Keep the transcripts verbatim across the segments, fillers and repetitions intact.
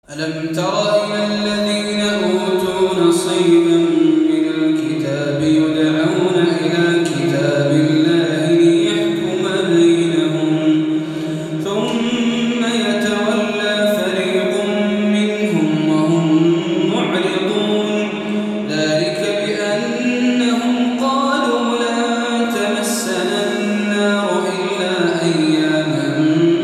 ألم تر إلى الذين أوتوا نصيبا من الكتاب يدعون إلى كتاب الله ليحكم بينهم ثم يتولى فريق منهم وهم معرضون ذلك بأنهم قالوا لن تمسنا النار إلا أياما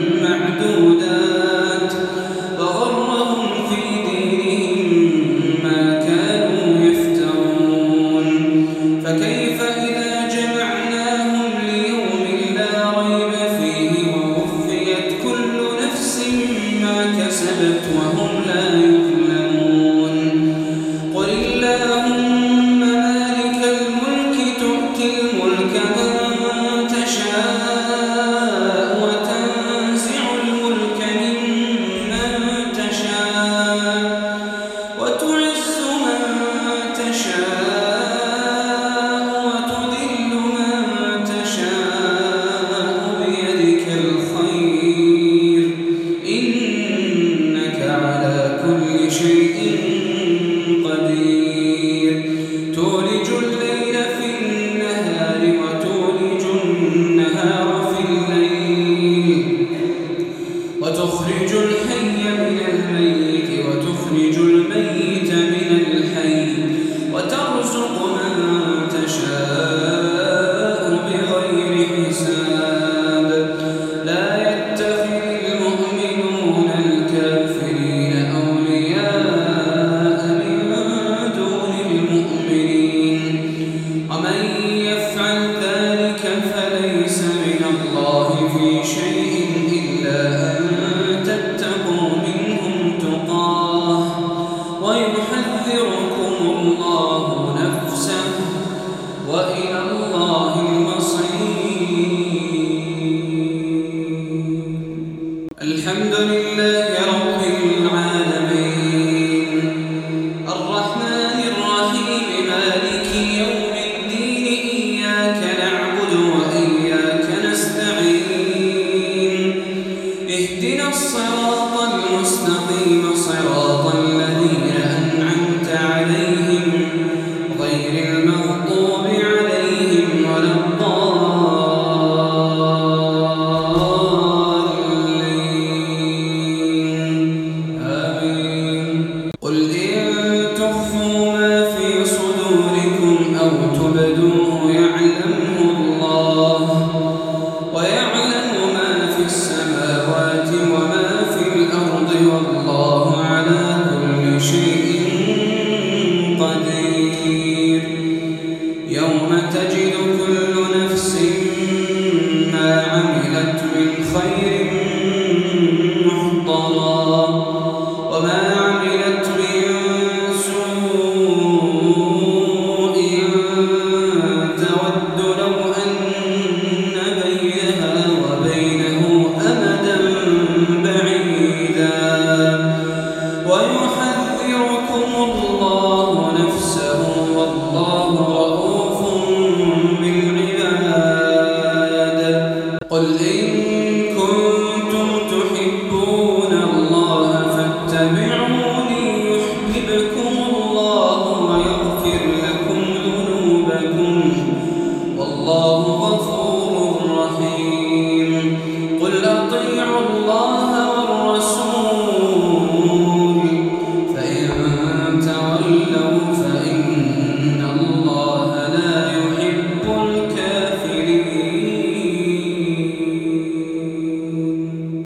معدودات وغرهم في دينهم ما كانوا يفترون فكيف إذا جمعناهم ليوم لا ريب فيه ووفيت كل نفس ما كسبت وهم لا يظلمون قل اللهم مالك الملك تؤتي الملك من تشاء وتنزع الملك ممن تشاء وتعز من تشاء وتذل من تشاء بيدك الخير إنك على كل شيء قدير تولج الليل في النهار وتولج النهار في الليل وتخرج الحي من الميت وتخرج الميت من الحي وترزق من تشاء بغير حساب لا يتخذ المؤمنون الكافرين أولياء من دون المؤمنين ومن يفعل ذلك فليس من الله في شيء إلا أن تتقوا منهم تقاه ويحذركم الله نفسه وإلى الله المصير الحمد لله رب العالمين الرحمن الرحيم مالك يوم الدين إياك نعبد وإياك نستعين اهدنا الصراط المستقيم صراط